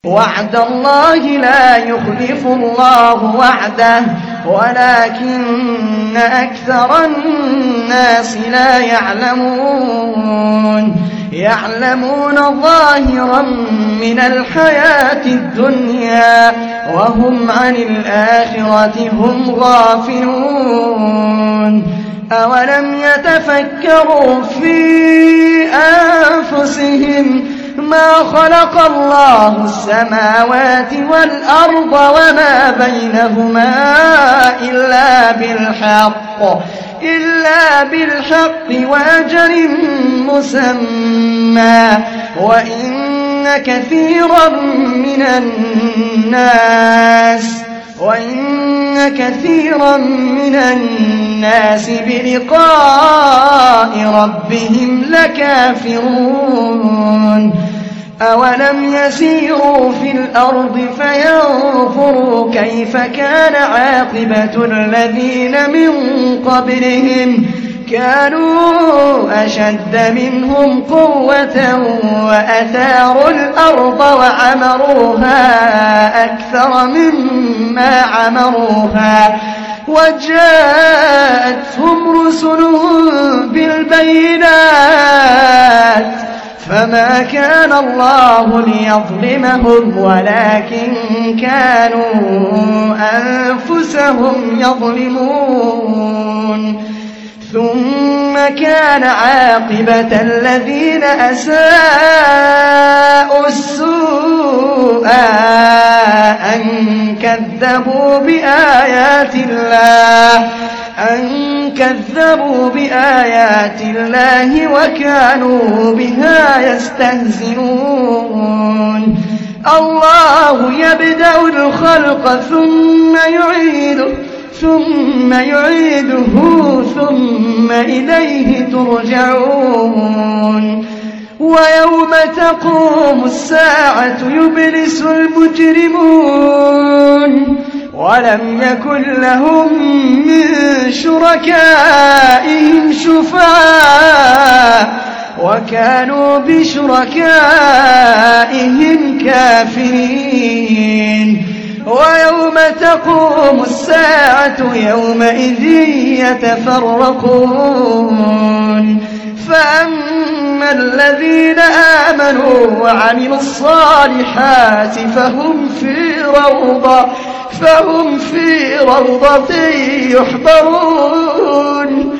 وعد الله لا يخلف الله وعده ولكن أكثر الناس لا يعلمون ظاهرا من الحياة الدنيا وهم عن الآخرة هم غافلون. أولم يتفكروا في أنفسهم ما خلق الله السماوات والأرض وما بينهما إلا بالحق وأجل مسمى وإن كثيرا من الناس بلقاء ربهم لكافرون. أولم يسيروا في الأرض فينظروا كيف كان عاقبة الذين من قبلهم كانوا أشد منهم قوة وأثاروا الأرض وعمروها أكثر مما عمروها وجاءتهم رسلهم بالبينات فما كان الله ليظلمهم ولكن كانوا أنفسهم يظلمون. ثم كان عاقبة الذين أساءوا السوء أن كذبوا بآيات الله وكانوا بها يستهزئون. الله يبدأ الخلق ثم يعيده ثم إليه ترجعون. ويوم تقوم الساعة يبلس المجرمون ولم يكن لهم من شركائهم شفعاء وكانوا بشركائهم كافرين. ويوم تقوم الساعة يومئذ يتفرقون فأما الذين آمنوا وعملوا الصالحات فهم في روضة يحبرون.